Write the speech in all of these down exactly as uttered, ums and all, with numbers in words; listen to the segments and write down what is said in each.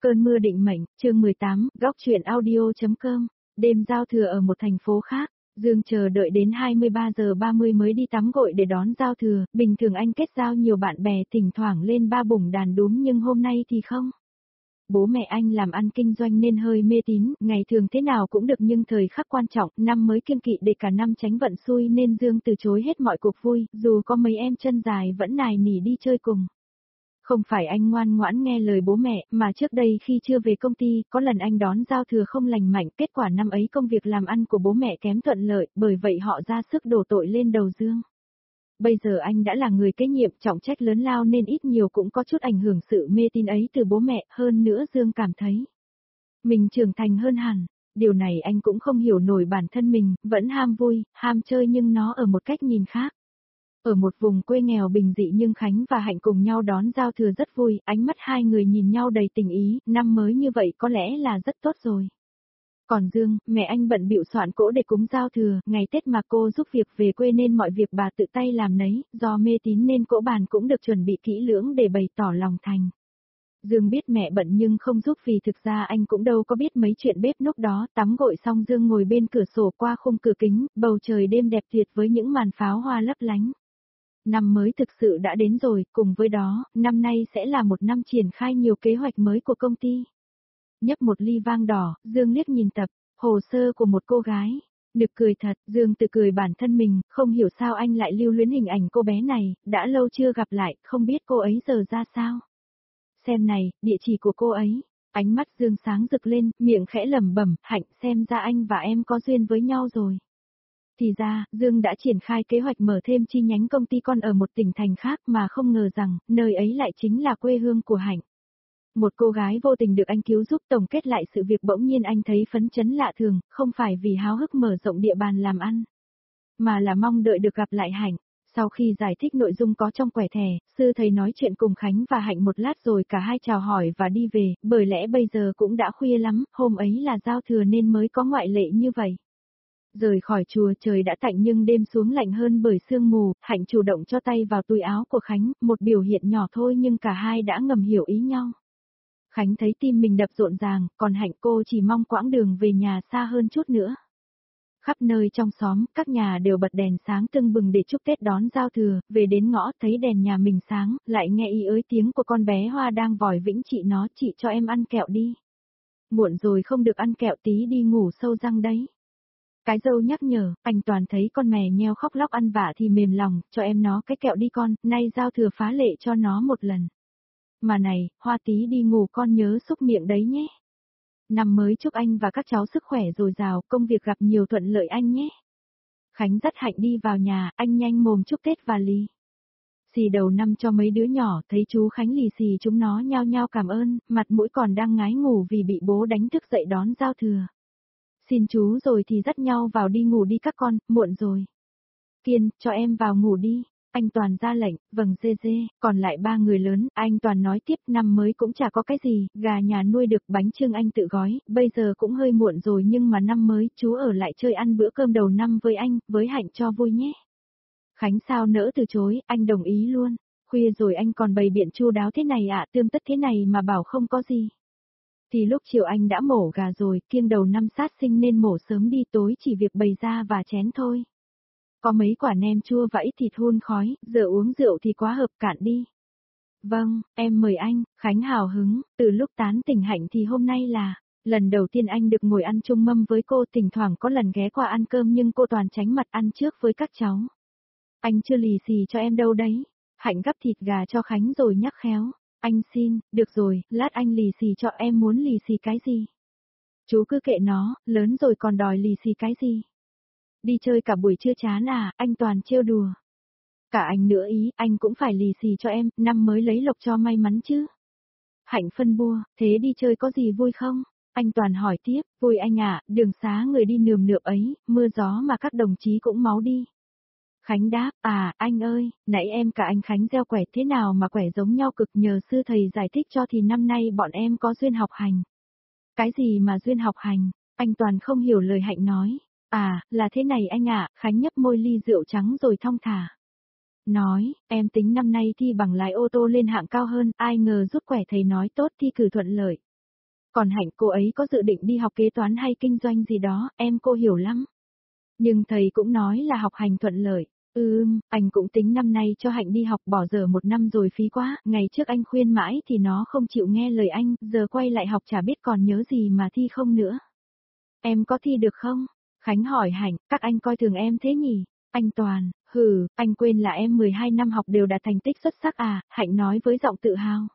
Cơn mưa định mệnh, chương mười tám, góc truyện audio.com. Đêm giao thừa ở một thành phố khác, Dương chờ đợi đến hai mươi ba giờ ba mươi mới đi tắm gội để đón giao thừa, bình thường anh kết giao nhiều bạn bè thỉnh thoảng lên ba bùng đàn đúm nhưng hôm nay thì không. Bố mẹ anh làm ăn kinh doanh nên hơi mê tín, ngày thường thế nào cũng được nhưng thời khắc quan trọng, năm mới kiêng kỵ để cả năm tránh vận xui nên Dương từ chối hết mọi cuộc vui, dù có mấy em chân dài vẫn nài nỉ đi chơi cùng. Không phải anh ngoan ngoãn nghe lời bố mẹ, mà trước đây khi chưa về công ty, có lần anh đón giao thừa không lành mạnh, kết quả năm ấy công việc làm ăn của bố mẹ kém thuận lợi, bởi vậy họ ra sức đổ tội lên đầu Dương. Bây giờ anh đã là người kế nhiệm trọng trách lớn lao nên ít nhiều cũng có chút ảnh hưởng sự mê tín ấy từ bố mẹ, hơn nữa Dương cảm thấy mình trưởng thành hơn hẳn. Điều này anh cũng không hiểu nổi bản thân mình, vẫn ham vui, ham chơi nhưng nó ở một cách nhìn khác. Ở một vùng quê nghèo bình dị nhưng Khánh và Hạnh cùng nhau đón giao thừa rất vui, ánh mắt hai người nhìn nhau đầy tình ý, năm mới như vậy có lẽ là rất tốt rồi. Còn Dương, mẹ anh bận bịu soạn cỗ để cúng giao thừa, ngày Tết mà cô giúp việc về quê nên mọi việc bà tự tay làm nấy, do mê tín nên cỗ bàn cũng được chuẩn bị kỹ lưỡng để bày tỏ lòng thành. Dương biết mẹ bận nhưng không giúp vì thực ra anh cũng đâu có biết mấy chuyện bếp núc đó, tắm gội xong Dương ngồi bên cửa sổ qua khung cửa kính, bầu trời đêm đẹp tuyệt với những màn pháo hoa lấp lánh. Năm mới thực sự đã đến rồi, cùng với đó, năm nay sẽ là một năm triển khai nhiều kế hoạch mới của công ty. Nhấp một ly vang đỏ, Dương liếc nhìn tập, hồ sơ của một cô gái. Nực cười thật, Dương tự cười bản thân mình, không hiểu sao anh lại lưu luyến hình ảnh cô bé này, đã lâu chưa gặp lại, không biết cô ấy giờ ra sao. Xem này, địa chỉ của cô ấy. Ánh mắt Dương sáng rực lên, miệng khẽ lẩm bẩm, Hạnh, xem ra anh và em có duyên với nhau rồi. Thì ra, Dương đã triển khai kế hoạch mở thêm chi nhánh công ty con ở một tỉnh thành khác mà không ngờ rằng, nơi ấy lại chính là quê hương của Hạnh. Một cô gái vô tình được anh cứu giúp tổng kết lại sự việc bỗng nhiên anh thấy phấn chấn lạ thường, không phải vì háo hức mở rộng địa bàn làm ăn, mà là mong đợi được gặp lại Hạnh. Sau khi giải thích nội dung có trong quẻ thẻ, sư thầy nói chuyện cùng Khánh và Hạnh một lát rồi cả hai chào hỏi và đi về, bởi lẽ bây giờ cũng đã khuya lắm, hôm ấy là giao thừa nên mới có ngoại lệ như vậy. Rời khỏi chùa trời đã tạnh nhưng đêm xuống lạnh hơn bởi sương mù, Hạnh chủ động cho tay vào túi áo của Khánh, một biểu hiện nhỏ thôi nhưng cả hai đã ngầm hiểu ý nhau. Khánh thấy tim mình đập rộn ràng, còn Hạnh cô chỉ mong quãng đường về nhà xa hơn chút nữa. Khắp nơi trong xóm, các nhà đều bật đèn sáng tưng bừng để chúc Tết đón giao thừa, về đến ngõ thấy đèn nhà mình sáng, lại nghe ý ới tiếng của con bé Hoa đang vòi vĩnh chị nó, chị cho em ăn kẹo đi. Muộn rồi không được ăn kẹo tí đi ngủ sâu răng đấy. Cái dâu nhắc nhở, anh Toàn thấy con mè nheo khóc lóc ăn vạ thì mềm lòng, cho em nó cái kẹo đi con, nay giao thừa phá lệ cho nó một lần. Mà này, Hoa tí đi ngủ con nhớ xúc miệng đấy nhé. Năm mới chúc anh và các cháu sức khỏe dồi dào, công việc gặp nhiều thuận lợi anh nhé. Khánh dắt Hạnh đi vào nhà, anh nhanh mồm chúc Tết và lì xì đầu năm cho mấy đứa nhỏ, thấy chú Khánh lì xì chúng nó nhao nhao cảm ơn, mặt mũi còn đang ngái ngủ vì bị bố đánh thức dậy đón giao thừa. Xin chú rồi thì dắt nhau vào đi ngủ đi các con, muộn rồi. Kiên, cho em vào ngủ đi. Anh Toàn ra lệnh, vâng dê dê, còn lại ba người lớn, anh Toàn nói tiếp năm mới cũng chả có cái gì, gà nhà nuôi được bánh chưng anh tự gói, bây giờ cũng hơi muộn rồi nhưng mà năm mới chú ở lại chơi ăn bữa cơm đầu năm với anh, với Hạnh cho vui nhé. Khánh sao nỡ từ chối, anh đồng ý luôn, khuya rồi anh còn bày biện chu đáo thế này ạ, tươm tất thế này mà bảo không có gì. Thì lúc chiều anh đã mổ gà rồi, kiêng đầu năm sát sinh nên mổ sớm đi tối chỉ việc bày ra và chén thôi. Có mấy quả nem chua và ít thịt hun khói, giờ uống rượu thì quá hợp cạn đi. Vâng, em mời anh, Khánh hào hứng, từ lúc tán tỉnh Hạnh thì hôm nay là lần đầu tiên anh được ngồi ăn chung mâm với cô, thỉnh thoảng có lần ghé qua ăn cơm nhưng cô toàn tránh mặt ăn trước với các cháu. Anh chưa lì xì cho em đâu đấy. Hạnh gắp thịt gà cho Khánh rồi nhắc khéo. Anh xin, được rồi, lát anh lì xì cho, em muốn lì xì cái gì? Chú cứ kệ nó, lớn rồi còn đòi lì xì cái gì? Đi chơi cả buổi chưa chán à, anh Toàn trêu đùa. Cả anh nữa ý, anh cũng phải lì xì cho em, năm mới lấy lộc cho may mắn chứ. Hạnh phân bua, thế đi chơi có gì vui không? Anh Toàn hỏi tiếp, vui anh ạ, đường xá người đi nườm nượp ấy, mưa gió mà các đồng chí cũng máu đi. Khánh đáp, à, anh ơi, nãy em cả anh Khánh gieo quẻ thế nào mà quẻ giống nhau cực, nhờ sư thầy giải thích cho thì năm nay bọn em có duyên học hành. Cái gì mà duyên học hành? Anh Toàn không hiểu lời Hạnh nói. À, là thế này anh ạ, Khánh nhấp môi ly rượu trắng rồi thong thả. Nói, em tính năm nay thi bằng lái ô tô lên hạng cao hơn, ai ngờ rút quẻ thầy nói tốt thi cử thuận lợi. Còn Hạnh cô ấy có dự định đi học kế toán hay kinh doanh gì đó, em cô hiểu lắm. Nhưng thầy cũng nói là học hành thuận lợi. Ừm, anh cũng tính năm nay cho Hạnh đi học, bỏ giờ một năm rồi phí quá, ngày trước anh khuyên mãi thì nó không chịu nghe lời anh, giờ quay lại học chả biết còn nhớ gì mà thi không nữa. Em có thi được không? Khánh hỏi Hạnh, các anh coi thường em thế nhỉ? Anh Toàn, hừ, anh quên là em mười hai năm học đều đạt thành tích xuất sắc à, Hạnh nói với giọng tự hào.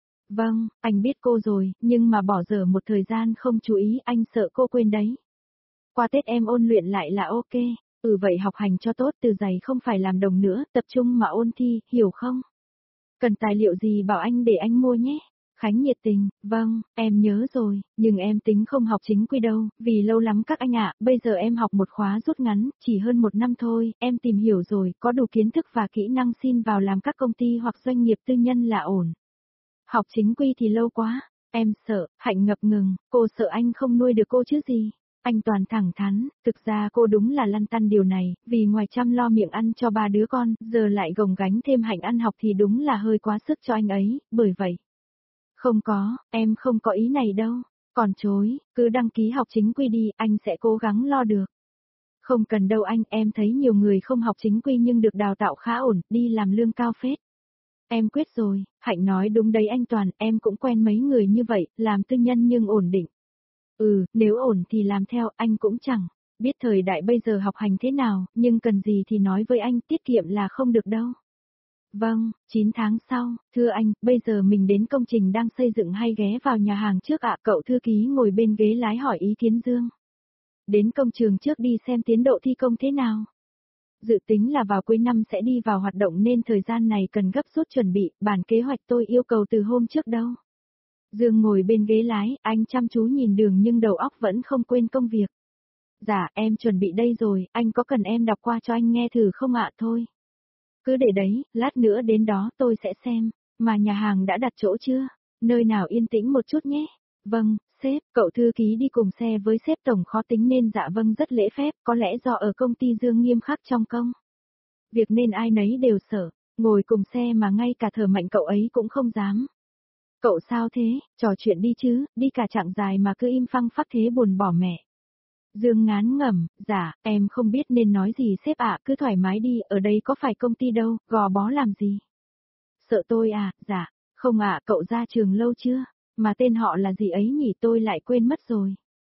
Vâng, anh biết cô rồi, nhưng mà bỏ dở một thời gian không chú ý, anh sợ cô quên đấy. Qua Tết em ôn luyện lại là ok. Ừ vậy học hành cho tốt, từ giày không phải làm đồng nữa, tập trung mà ôn thi, hiểu không? Cần tài liệu gì bảo anh để anh mua nhé. Khánh nhiệt tình, vâng, em nhớ rồi, nhưng em tính không học chính quy đâu, vì lâu lắm các anh ạ, bây giờ em học một khóa rút ngắn, chỉ hơn một năm thôi, em tìm hiểu rồi, có đủ kiến thức và kỹ năng xin vào làm các công ty hoặc doanh nghiệp tư nhân là ổn. Học chính quy thì lâu quá, em sợ, Hạnh ngập ngừng, cô sợ anh không nuôi được cô chứ gì. Anh Toàn thẳng thắn, thực ra cô đúng là lăn tăn điều này, vì ngoài chăm lo miệng ăn cho ba đứa con, giờ lại gồng gánh thêm Hạnh ăn học thì đúng là hơi quá sức cho anh ấy, bởi vậy. Không có, em không có ý này đâu, còn chối, cứ đăng ký học chính quy đi, anh sẽ cố gắng lo được. Không cần đâu anh, em thấy nhiều người không học chính quy nhưng được đào tạo khá ổn, đi làm lương cao phết. Em quyết rồi, Hạnh nói đúng đấy anh Toàn, em cũng quen mấy người như vậy, làm tư nhân nhưng ổn định. Ừ, nếu ổn thì làm theo, anh cũng chẳng biết thời đại bây giờ học hành thế nào, nhưng cần gì thì nói với anh, tiết kiệm là không được đâu. Vâng, chín tháng sau, thưa anh, bây giờ mình đến công trình đang xây dựng hay ghé vào nhà hàng trước ạ, cậu thư ký ngồi bên ghế lái hỏi ý kiến Dương. Đến công trường trước đi xem tiến độ thi công thế nào. Dự tính là vào cuối năm sẽ đi vào hoạt động nên thời gian này cần gấp rút chuẩn bị, bản kế hoạch tôi yêu cầu từ hôm trước đâu. Dương ngồi bên ghế lái, anh chăm chú nhìn đường nhưng đầu óc vẫn không quên công việc. Dạ, em chuẩn bị đây rồi, anh có cần em đọc qua cho anh nghe thử không ạ? Thôi. Cứ để đấy, lát nữa đến đó tôi sẽ xem. Mà nhà hàng đã đặt chỗ chưa? Nơi nào yên tĩnh một chút nhé. Vâng, sếp, cậu thư ký đi cùng xe với sếp tổng khó tính nên dạ vâng rất lễ phép, có lẽ do ở công ty Dương nghiêm khắc trong công. Việc nên ai nấy đều sợ, ngồi cùng xe mà ngay cả thở mạnh cậu ấy cũng không dám. Cậu sao thế, trò chuyện đi chứ, đi cả chặng dài mà cứ im phăng phắc thế buồn bỏ mẹ. Dương ngán ngẩm, dạ, em không biết nên nói gì sếp ạ, cứ thoải mái đi, ở đây có phải công ty đâu, gò bó làm gì. Sợ tôi à, dạ, không ạ, cậu ra trường lâu chưa, mà tên họ là gì ấy nhỉ tôi lại quên mất rồi.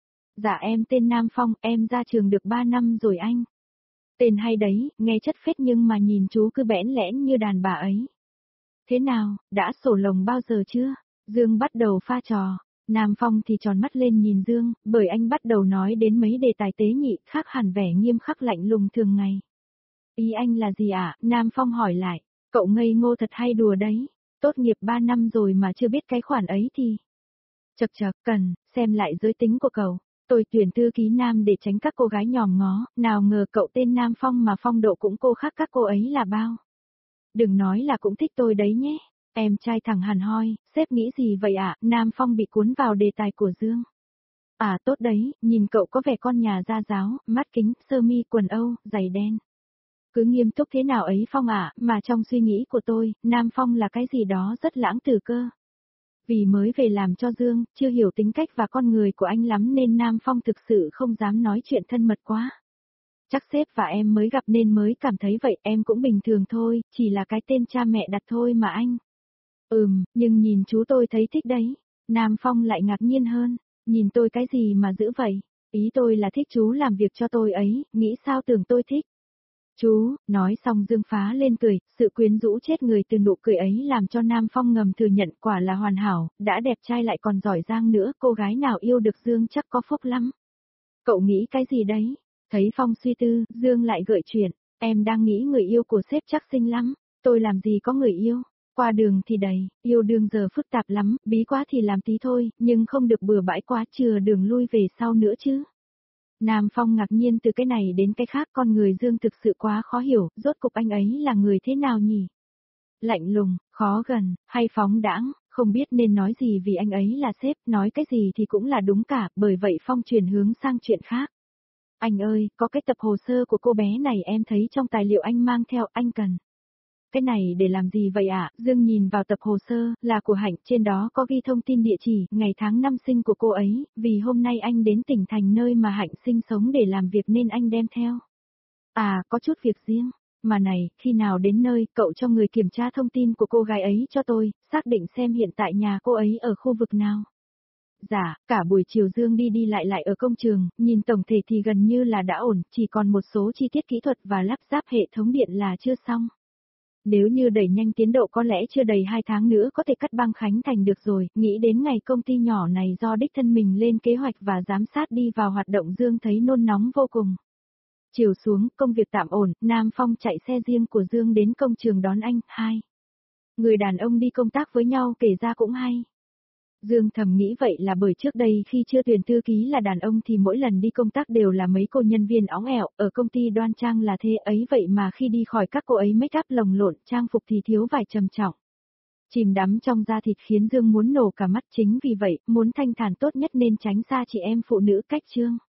Dạ em tên Nam Phong, em ra trường được ba năm rồi anh. Tên hay đấy, nghe chất phết nhưng mà nhìn chú cứ bẽn lẽn như đàn bà ấy. Thế nào, đã sổ lồng bao giờ chưa? Dương bắt đầu pha trò. Nam Phong thì tròn mắt lên nhìn Dương, bởi anh bắt đầu nói đến mấy đề tài tế nhị, khác hẳn vẻ nghiêm khắc lạnh lùng thường ngày. Ý anh là gì ạ? À? Nam Phong hỏi lại. Cậu ngây ngô thật hay đùa đấy. Tốt nghiệp ba năm rồi mà chưa biết cái khoản ấy thì. Chật chật, cần, xem lại giới tính của cậu. Tôi tuyển thư ký nam để tránh các cô gái nhòm ngó, nào ngờ cậu tên Nam Phong mà phong độ cũng cô khác các cô ấy là bao. Đừng nói là cũng thích tôi đấy nhé. Em trai thẳng hẳn hoi, sếp nghĩ gì vậy ạ? À? Nam Phong bị cuốn vào đề tài của Dương. À tốt đấy, nhìn cậu có vẻ con nhà gia giáo, mắt kính, sơ mi, quần Âu, giày đen. Cứ nghiêm túc thế nào ấy Phong ạ, à, mà trong suy nghĩ của tôi, Nam Phong là cái gì đó rất lãng tử cơ. Vì mới về làm cho Dương, chưa hiểu tính cách và con người của anh lắm nên Nam Phong thực sự không dám nói chuyện thân mật quá. Chắc sếp và em mới gặp nên mới cảm thấy vậy, em cũng bình thường thôi, chỉ là cái tên cha mẹ đặt thôi mà anh. Ừm, nhưng nhìn chú tôi thấy thích đấy. Nam Phong lại ngạc nhiên hơn, nhìn tôi cái gì mà dữ vậy? Ý tôi là thích chú làm việc cho tôi ấy, nghĩ sao tưởng tôi thích. Chú, nói xong Dương phá lên cười, sự quyến rũ chết người từ nụ cười ấy làm cho Nam Phong ngầm thừa nhận quả là hoàn hảo, đã đẹp trai lại còn giỏi giang nữa, cô gái nào yêu được Dương chắc có phúc lắm. Cậu nghĩ cái gì đấy? Thấy Phong suy tư, Dương lại gợi chuyện, em đang nghĩ người yêu của sếp chắc xinh lắm, tôi làm gì có người yêu. Qua đường thì đầy, yêu đương giờ phức tạp lắm, bí quá thì làm tí thôi, nhưng không được bừa bãi quá chừa đường lui về sau nữa chứ. Nam Phong ngạc nhiên từ cái này đến cái khác, con người Dương thực sự quá khó hiểu, rốt cục anh ấy là người thế nào nhỉ? Lạnh lùng, khó gần, hay phóng đãng, không biết nên nói gì vì anh ấy là sếp, nói cái gì thì cũng là đúng cả, bởi vậy Phong chuyển hướng sang chuyện khác. Anh ơi, có cái tập hồ sơ của cô bé này em thấy trong tài liệu anh mang theo, anh cần. cái này để làm gì vậy ạ? Dương nhìn vào tập hồ sơ, là của Hạnh, trên đó có ghi thông tin địa chỉ, ngày tháng năm sinh của cô ấy, vì hôm nay anh đến tỉnh thành nơi mà Hạnh sinh sống để làm việc nên anh đem theo. À, có chút việc riêng. Mà này, khi nào đến nơi, cậu cho người kiểm tra thông tin của cô gái ấy cho tôi, xác định xem hiện tại nhà cô ấy ở khu vực nào. Dạ, cả buổi chiều Dương đi đi lại lại ở công trường, nhìn tổng thể thì gần như là đã ổn, chỉ còn một số chi tiết kỹ thuật và lắp ráp hệ thống điện là chưa xong. Nếu như đẩy nhanh tiến độ có lẽ chưa đầy hai tháng nữa có thể cắt băng khánh thành được rồi, nghĩ đến ngày công ty nhỏ này do đích thân mình lên kế hoạch và giám sát đi vào hoạt động Dương thấy nôn nóng vô cùng. Chiều xuống, công việc tạm ổn, Nam Phong chạy xe riêng của Dương đến công trường đón anh, hai. Người đàn ông đi công tác với nhau kể ra cũng hay. Dương thầm nghĩ vậy là bởi trước đây khi chưa tuyển thư ký là đàn ông thì mỗi lần đi công tác đều là mấy cô nhân viên óng ẹo, ở công ty đoan trang là thế ấy vậy mà khi đi khỏi các cô ấy make up lồng lộn, trang phục thì thiếu vài trầm trọng. Chìm đắm trong da thịt khiến Dương muốn nổ cả mắt, chính vì vậy, muốn thanh thản tốt nhất nên tránh xa chị em phụ nữ cách chương.